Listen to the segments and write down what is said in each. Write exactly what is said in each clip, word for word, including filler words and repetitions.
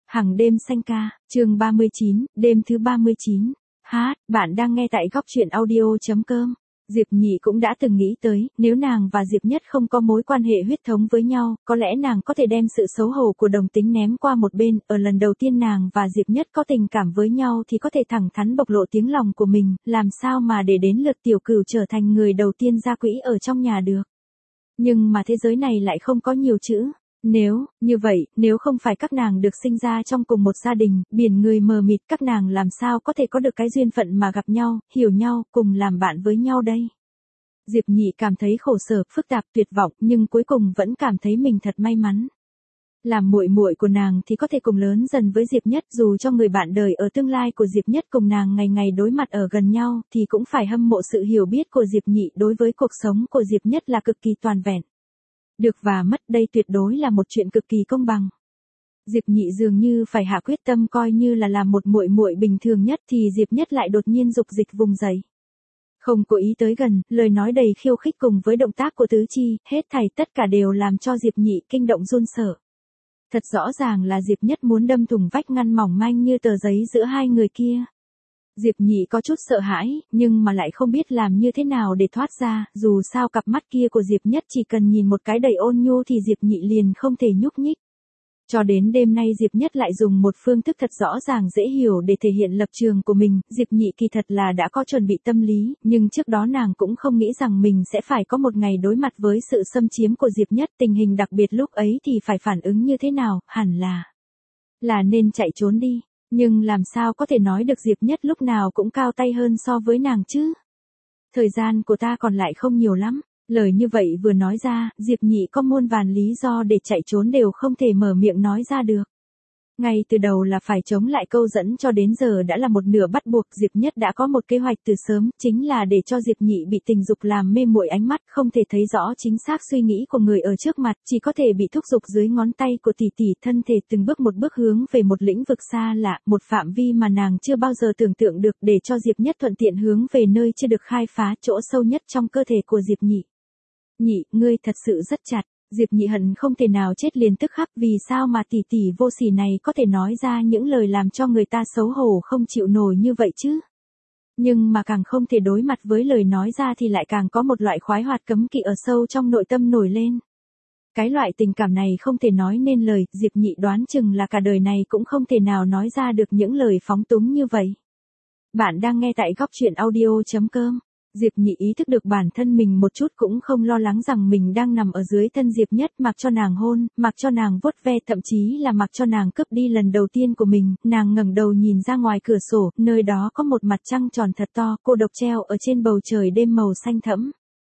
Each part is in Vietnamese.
Hàng đêm xanh ca, chương ba mươi chín, đêm thứ ba mươi chín. Hát, bạn đang nghe tại góc truyện audio.com. Diệp Nhị cũng đã từng nghĩ tới, nếu nàng và Diệp Nhất không có mối quan hệ huyết thống với nhau, có lẽ nàng có thể đem sự xấu hổ của đồng tính ném qua một bên, ở lần đầu tiên nàng và Diệp Nhất có tình cảm với nhau thì có thể thẳng thắn bộc lộ tiếng lòng của mình, làm sao mà để đến lượt tiểu cửu trở thành người đầu tiên ra quỹ ở trong nhà được. Nhưng mà thế giới này lại không có nhiều chữ. Nếu, như vậy, nếu không phải các nàng được sinh ra trong cùng một gia đình, biển người mờ mịt, các nàng làm sao có thể có được cái duyên phận mà gặp nhau, hiểu nhau, cùng làm bạn với nhau đây. Diệp Nhị cảm thấy khổ sở, phức tạp, tuyệt vọng, nhưng cuối cùng vẫn cảm thấy mình thật may mắn. Làm muội muội của nàng thì có thể cùng lớn dần với Diệp Nhất, dù cho người bạn đời ở tương lai của Diệp Nhất cùng nàng ngày ngày đối mặt ở gần nhau, thì cũng phải hâm mộ sự hiểu biết của Diệp Nhị đối với cuộc sống của Diệp Nhất là cực kỳ toàn vẹn. Được và mất đây tuyệt đối là một chuyện cực kỳ công bằng. Diệp Nhị dường như phải hạ quyết tâm coi như là làm một muội muội bình thường nhất thì Diệp Nhất lại đột nhiên dục dịch vùng dậy. Không cố ý tới gần, lời nói đầy khiêu khích cùng với động tác của tứ chi, hết thảy tất cả đều làm cho Diệp Nhị kinh động run sợ. Thật rõ ràng là Diệp Nhất muốn đâm thủng vách ngăn mỏng manh như tờ giấy giữa hai người kia. Diệp Nhị có chút sợ hãi, nhưng mà lại không biết làm như thế nào để thoát ra, dù sao cặp mắt kia của Diệp Nhất chỉ cần nhìn một cái đầy ôn nhu thì Diệp Nhị liền không thể nhúc nhích. Cho đến đêm nay Diệp Nhất lại dùng một phương thức thật rõ ràng dễ hiểu để thể hiện lập trường của mình, Diệp Nhị kỳ thật là đã có chuẩn bị tâm lý, nhưng trước đó nàng cũng không nghĩ rằng mình sẽ phải có một ngày đối mặt với sự xâm chiếm của Diệp Nhất, tình hình đặc biệt lúc ấy thì phải phản ứng như thế nào, hẳn là là nên chạy trốn đi. Nhưng làm sao có thể nói được Diệp Nhất lúc nào cũng cao tay hơn so với nàng chứ? Thời gian của ta còn lại không nhiều lắm. Lời như vậy vừa nói ra, Diệp Nhị có muôn vàn lý do để chạy trốn đều không thể mở miệng nói ra được. Ngay từ đầu là phải chống lại câu dẫn cho đến giờ đã là một nửa bắt buộc, Diệp Nhất đã có một kế hoạch từ sớm, chính là để cho Diệp Nhị bị tình dục làm mê muội ánh mắt, không thể thấy rõ chính xác suy nghĩ của người ở trước mặt, chỉ có thể bị thúc giục dưới ngón tay của tỷ tỷ, thân thể từng bước một bước hướng về một lĩnh vực xa lạ, một phạm vi mà nàng chưa bao giờ tưởng tượng được, để cho Diệp Nhất thuận tiện hướng về nơi chưa được khai phá, chỗ sâu nhất trong cơ thể của Diệp Nhị. Nhị, ngươi thật sự rất chặt. Diệp Nhị hận không thể nào chết liền tức khắc, vì sao mà tỷ tỷ vô sỉ này có thể nói ra những lời làm cho người ta xấu hổ không chịu nổi như vậy chứ. Nhưng mà càng không thể đối mặt với lời nói ra thì lại càng có một loại khoái hoạt cấm kỵ ở sâu trong nội tâm nổi lên. Cái loại tình cảm này không thể nói nên lời, Diệp Nhị đoán chừng là cả đời này cũng không thể nào nói ra được những lời phóng túng như vậy. Bạn đang nghe tại góc truyện audio.com. Diệp Nhị ý thức được bản thân mình một chút cũng không lo lắng rằng mình đang nằm ở dưới thân Diệp Nhất, mặc cho nàng hôn, mặc cho nàng vuốt ve, thậm chí là mặc cho nàng cướp đi lần đầu tiên của mình, nàng ngẩng đầu nhìn ra ngoài cửa sổ, nơi đó có một mặt trăng tròn thật to, cô độc treo ở trên bầu trời đêm màu xanh thẫm.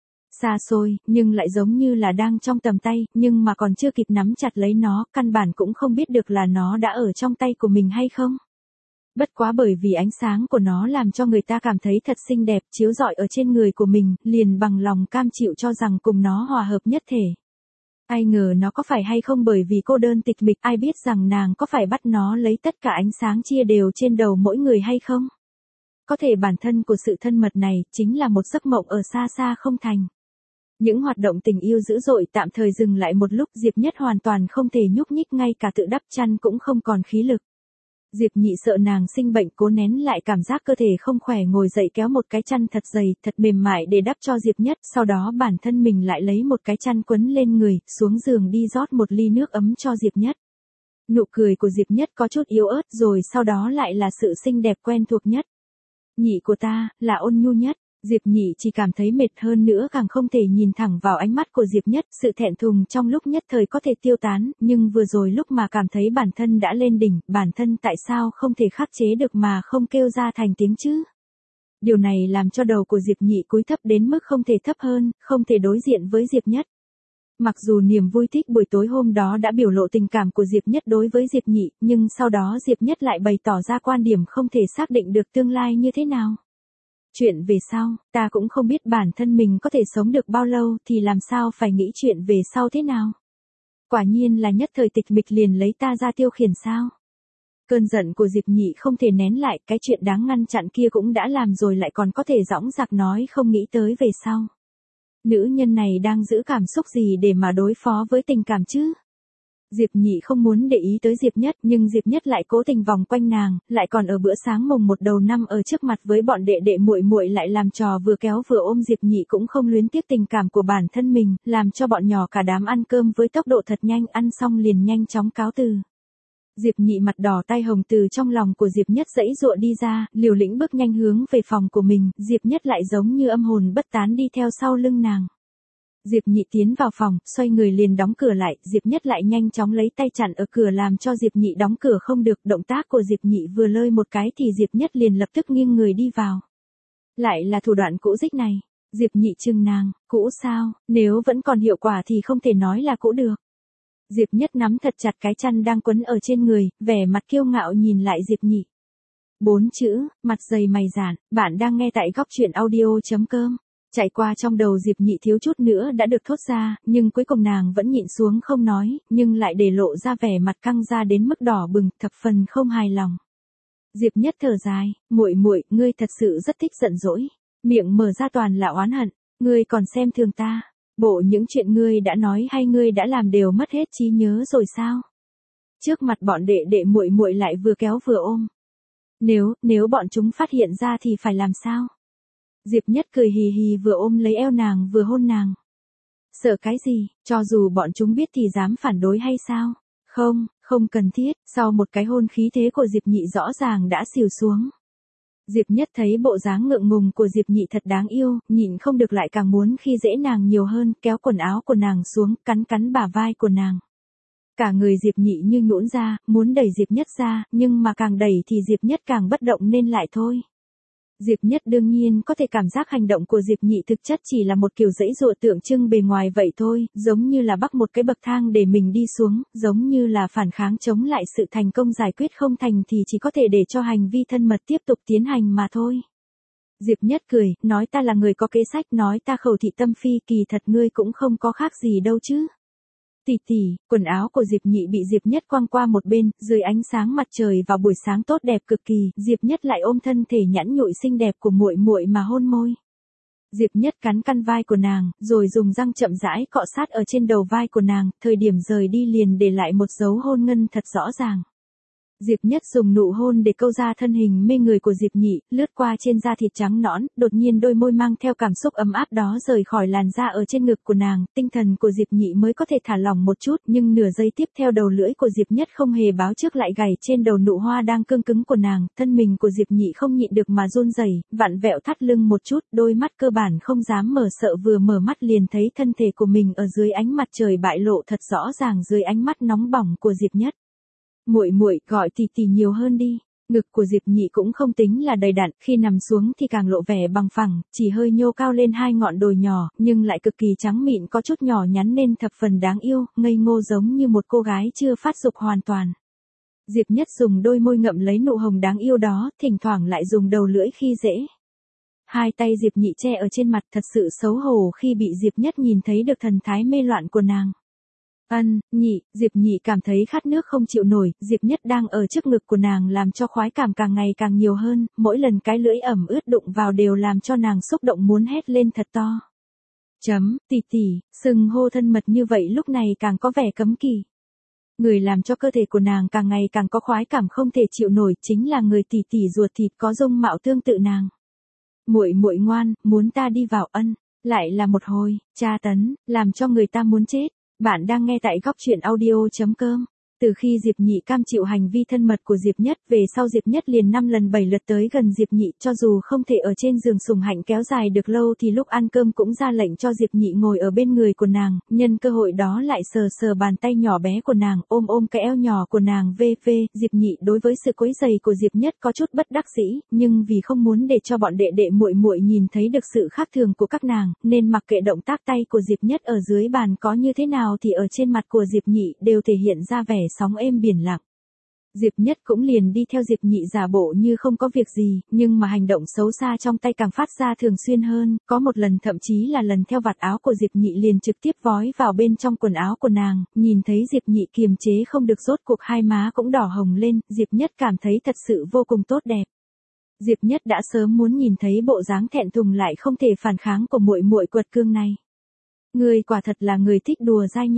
Xa xôi, nhưng lại giống như là đang trong tầm tay, nhưng mà còn chưa kịp nắm chặt lấy nó, căn bản cũng không biết được là nó đã ở trong tay của mình hay không. Bất quá bởi vì ánh sáng của nó làm cho người ta cảm thấy thật xinh đẹp, chiếu rọi ở trên người của mình, liền bằng lòng cam chịu cho rằng cùng nó hòa hợp nhất thể. Ai ngờ nó có phải hay không bởi vì cô đơn tịch mịch, ai biết rằng nàng có phải bắt nó lấy tất cả ánh sáng chia đều trên đầu mỗi người hay không? Có thể bản thân của sự thân mật này chính là một giấc mộng ở xa xa không thành. Những hoạt động tình yêu dữ dội tạm thời dừng lại một lúc, Diệp Nhất hoàn toàn không thể nhúc nhích, ngay cả tự đắp chăn cũng không còn khí lực. Diệp Nhị sợ nàng sinh bệnh, cố nén lại cảm giác cơ thể không khỏe, ngồi dậy kéo một cái chăn thật dày, thật mềm mại để đắp cho Diệp Nhất, sau đó bản thân mình lại lấy một cái chăn quấn lên người, xuống giường đi rót một ly nước ấm cho Diệp Nhất. Nụ cười của Diệp Nhất có chút yếu ớt, rồi sau đó lại là sự xinh đẹp quen thuộc nhất. Nhị của ta, là ôn nhu nhất. Diệp Nhị chỉ cảm thấy mệt, hơn nữa càng không thể nhìn thẳng vào ánh mắt của Diệp Nhất, sự thẹn thùng trong lúc nhất thời có thể tiêu tán, nhưng vừa rồi lúc mà cảm thấy bản thân đã lên đỉnh, bản thân tại sao không thể khắc chế được mà không kêu ra thành tiếng chứ? Điều này làm cho đầu của Diệp Nhị cúi thấp đến mức không thể thấp hơn, không thể đối diện với Diệp Nhất. Mặc dù niềm vui thích buổi tối hôm đó đã biểu lộ tình cảm của Diệp Nhất đối với Diệp Nhị, nhưng sau đó Diệp Nhất lại bày tỏ ra quan điểm không thể xác định được tương lai như thế nào. Chuyện về sau, ta cũng không biết bản thân mình có thể sống được bao lâu, thì làm sao phải nghĩ chuyện về sau thế nào. Quả nhiên là nhất thời tịch mịch liền lấy ta ra tiêu khiển sao. Cơn giận của Diệp Nhị không thể nén lại, cái chuyện đáng ngăn chặn kia cũng đã làm rồi lại còn có thể dõng dạc nói không nghĩ tới về sau. Nữ nhân này đang giữ cảm xúc gì để mà đối phó với tình cảm chứ? Diệp Nhị không muốn để ý tới Diệp Nhất, nhưng Diệp Nhất lại cố tình vòng quanh nàng, lại còn ở bữa sáng mồng một đầu năm ở trước mặt với bọn đệ đệ muội muội lại làm trò vừa kéo vừa ôm. Diệp Nhị cũng không luyến tiếc tình cảm của bản thân mình, làm cho bọn nhỏ cả đám ăn cơm với tốc độ thật nhanh, ăn xong liền nhanh chóng cáo từ. Diệp Nhị mặt đỏ tay hồng từ trong lòng của Diệp Nhất giãy giụa đi ra, liều lĩnh bước nhanh hướng về phòng của mình, Diệp Nhất lại giống như âm hồn bất tán đi theo sau lưng nàng. Diệp Nhị tiến vào phòng, xoay người liền đóng cửa lại, Diệp Nhất lại nhanh chóng lấy tay chặn ở cửa làm cho Diệp Nhị đóng cửa không được, động tác của Diệp Nhị vừa lơi một cái thì Diệp Nhất liền lập tức nghiêng người đi vào. Lại là thủ đoạn cũ dích này, Diệp Nhị chừng nàng, cũ sao, nếu vẫn còn hiệu quả thì không thể nói là cũ được. Diệp Nhất nắm thật chặt cái chăn đang quấn ở trên người, vẻ mặt kiêu ngạo nhìn lại Diệp Nhị. Bốn chữ, mặt dày mày dạn, bạn đang nghe tại góc truyện audio.com. Chạy qua trong đầu Diệp Nhị thiếu chút nữa đã được thốt ra, nhưng cuối cùng nàng vẫn nhịn xuống không nói, nhưng lại để lộ ra vẻ mặt căng ra đến mức đỏ bừng, thập phần không hài lòng. Diệp Nhất thở dài, muội muội, ngươi thật sự rất thích giận dỗi, miệng mở ra toàn là oán hận, ngươi còn xem thường ta, bộ những chuyện ngươi đã nói hay ngươi đã làm đều mất hết trí nhớ rồi sao? Trước mặt bọn đệ đệ muội muội lại vừa kéo vừa ôm. Nếu, nếu bọn chúng phát hiện ra thì phải làm sao? Diệp Nhất cười hì hì vừa ôm lấy eo nàng vừa hôn nàng. Sợ cái gì, cho dù bọn chúng biết thì dám phản đối hay sao? Không, không cần thiết, sau một cái hôn khí thế của Diệp Nhị rõ ràng đã xỉu xuống. Diệp Nhất thấy bộ dáng ngượng ngùng của Diệp Nhị thật đáng yêu, nhịn không được lại càng muốn khi dễ nàng nhiều hơn, kéo quần áo của nàng xuống, cắn cắn bả vai của nàng. Cả người Diệp Nhị như nhũn ra, muốn đẩy Diệp Nhất ra, nhưng mà càng đẩy thì Diệp Nhất càng bất động nên lại thôi. Diệp Nhất đương nhiên có thể cảm giác hành động của Diệp Nhị thực chất chỉ là một kiểu giãy giụa tượng trưng bề ngoài vậy thôi, giống như là bắc một cái bậc thang để mình đi xuống, giống như là phản kháng chống lại sự thành công, giải quyết không thành thì chỉ có thể để cho hành vi thân mật tiếp tục tiến hành mà thôi. Diệp Nhất cười, nói ta là người có kế sách, nói ta khẩu thị tâm phi, kỳ thật ngươi cũng không có khác gì đâu chứ. Tỷ tỷ, quần áo của Diệp Nhị bị Diệp Nhất quăng qua một bên, dưới ánh sáng mặt trời vào buổi sáng tốt đẹp cực kỳ, Diệp Nhất lại ôm thân thể nhẵn nhụi xinh đẹp của muội muội mà hôn môi. Diệp Nhất cắn căn vai của nàng, rồi dùng răng chậm rãi cọ sát ở trên đầu vai của nàng, thời điểm rời đi liền để lại một dấu hôn ngân thật rõ ràng. Diệp Nhất dùng nụ hôn để câu ra thân hình mê người của Diệp Nhị, lướt qua trên da thịt trắng nõn, đột nhiên đôi môi mang theo cảm xúc ấm áp đó rời khỏi làn da ở trên ngực của nàng, tinh thần của Diệp Nhị mới có thể thả lỏng một chút, nhưng nửa giây tiếp theo đầu lưỡi của Diệp Nhất không hề báo trước lại gảy trên đầu nụ hoa đang cương cứng của nàng, thân mình của Diệp Nhị không nhịn được mà run rẩy, vặn vẹo thắt lưng một chút, đôi mắt cơ bản không dám mở, sợ vừa mở mắt liền thấy thân thể của mình ở dưới ánh mặt trời bại lộ thật rõ ràng dưới ánh mắt nóng bỏng của Diệp Nhất. Muội muội, gọi tỷ tỷ nhiều hơn đi. Ngực của Diệp Nhị cũng không tính là đầy đặn, khi nằm xuống thì càng lộ vẻ bằng phẳng, chỉ hơi nhô cao lên hai ngọn đồi nhỏ, nhưng lại cực kỳ trắng mịn, có chút nhỏ nhắn nên thập phần đáng yêu, ngây ngô giống như một cô gái chưa phát dục hoàn toàn. Diệp Nhất dùng đôi môi ngậm lấy nụ hồng đáng yêu đó, thỉnh thoảng lại dùng đầu lưỡi khi dễ. Hai tay Diệp Nhị che ở trên mặt, thật sự xấu hổ khi bị Diệp Nhất nhìn thấy được thần thái mê loạn của nàng. Ân, Nhị, Diệp Nhị cảm thấy khát nước không chịu nổi, Diệp Nhất đang ở trước ngực của nàng làm cho khoái cảm càng ngày càng nhiều hơn, mỗi lần cái lưỡi ẩm ướt đụng vào đều làm cho nàng xúc động muốn hét lên thật to. Chấm, tỷ tỷ, sừng hô thân mật như vậy lúc này càng có vẻ cấm kỵ. Người làm cho cơ thể của nàng càng ngày càng có khoái cảm không thể chịu nổi chính là người tỷ tỷ ruột thịt có dung mạo tương tự nàng. Muội muội ngoan, muốn ta đi vào ân, lại là một hồi, tra tấn, làm cho người ta muốn chết. Bạn đang nghe tại góc truyện audio.com. Từ khi Diệp Nhị cam chịu hành vi thân mật của Diệp Nhất, về sau Diệp Nhất liền năm lần bảy lượt tới gần Diệp Nhị, cho dù không thể ở trên giường sủng hạnh kéo dài được lâu thì lúc ăn cơm cũng ra lệnh cho Diệp Nhị ngồi ở bên người của nàng, nhân cơ hội đó lại sờ sờ bàn tay nhỏ bé của nàng, ôm ôm cái eo nhỏ của nàng vê vê. Diệp Nhị đối với sự quấy rầy của Diệp Nhất có chút bất đắc dĩ, nhưng vì không muốn để cho bọn đệ đệ muội muội nhìn thấy được sự khác thường của các nàng, nên mặc kệ động tác tay của Diệp Nhất ở dưới bàn có như thế nào thì ở trên mặt của Diệp Nhị đều thể hiện ra vẻ sóng êm biển lặng. Diệp Nhất cũng liền đi theo Diệp Nhị giả bộ như không có việc gì, nhưng mà hành động xấu xa trong tay càng phát ra thường xuyên hơn, có một lần thậm chí là lần theo vạt áo của Diệp Nhị liền trực tiếp vói vào bên trong quần áo của nàng, nhìn thấy Diệp Nhị kiềm chế không được rốt cuộc hai má cũng đỏ hồng lên, Diệp Nhất cảm thấy thật sự vô cùng tốt đẹp. Diệp Nhất đã sớm muốn nhìn thấy bộ dáng thẹn thùng lại không thể phản kháng của muội muội quật cương này. Người quả thật là người thích đùa dai nha.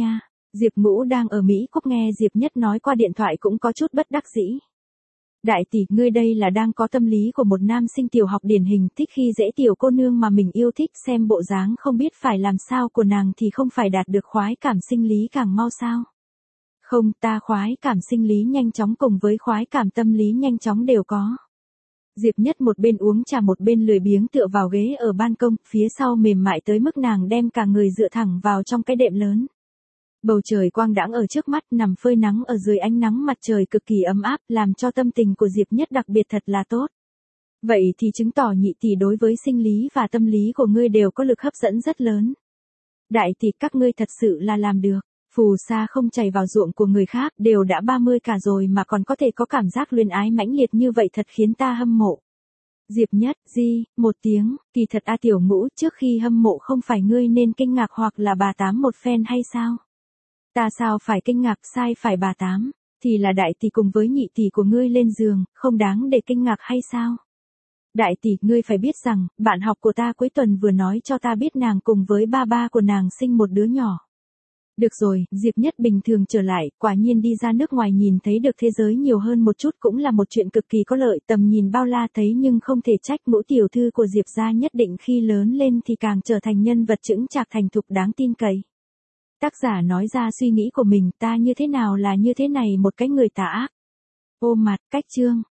Diệp Ngũ đang ở Mỹ Quốc nghe Diệp Nhất nói qua điện thoại cũng có chút bất đắc dĩ. Đại tỷ, ngươi đây là đang có tâm lý của một nam sinh tiểu học điển hình, thích khi dễ tiểu cô nương mà mình yêu thích, xem bộ dáng không biết phải làm sao của nàng thì không phải đạt được khoái cảm sinh lý càng mau sao. Không, ta khoái cảm sinh lý nhanh chóng cùng với khoái cảm tâm lý nhanh chóng đều có. Diệp Nhất một bên uống trà một bên lười biếng tựa vào ghế ở ban công, phía sau mềm mại tới mức nàng đem cả người dựa thẳng vào trong cái đệm lớn. Bầu trời quang đãng ở trước mắt, nằm phơi nắng ở dưới ánh nắng mặt trời cực kỳ ấm áp, làm cho tâm tình của Diệp Nhất đặc biệt thật là tốt. Vậy thì chứng tỏ nhị tỷ đối với sinh lý và tâm lý của ngươi đều có lực hấp dẫn rất lớn. Đại tỷ, các ngươi thật sự là làm được. Phù sa không chảy vào ruộng của người khác, đều đã ba mươi cả rồi mà còn có thể có cảm giác luyến ái mãnh liệt như vậy, thật khiến ta hâm mộ. Diệp Nhất, di, một tiếng, kỳ thật a Tiểu Ngũ, trước khi hâm mộ không phải ngươi nên kinh ngạc hoặc là bà tám một phen hay sao? Ta sao phải kinh ngạc, sai phải bà tám, thì là đại tỷ cùng với nhị tỷ của ngươi lên giường, không đáng để kinh ngạc hay sao? Đại tỷ, ngươi phải biết rằng, bạn học của ta cuối tuần vừa nói cho ta biết nàng cùng với ba ba của nàng sinh một đứa nhỏ. Được rồi, Diệp Nhất bình thường trở lại, quả nhiên đi ra nước ngoài nhìn thấy được thế giới nhiều hơn một chút cũng là một chuyện cực kỳ có lợi, tầm nhìn bao la thấy nhưng không thể trách. Ngũ tiểu thư của Diệp gia nhất định khi lớn lên thì càng trở thành nhân vật chững chạc thành thục đáng tin cậy. Tác giả nói ra suy nghĩ của mình, ta như thế nào là như thế này, một cái người tà ác. Ôm mặt, cách chương.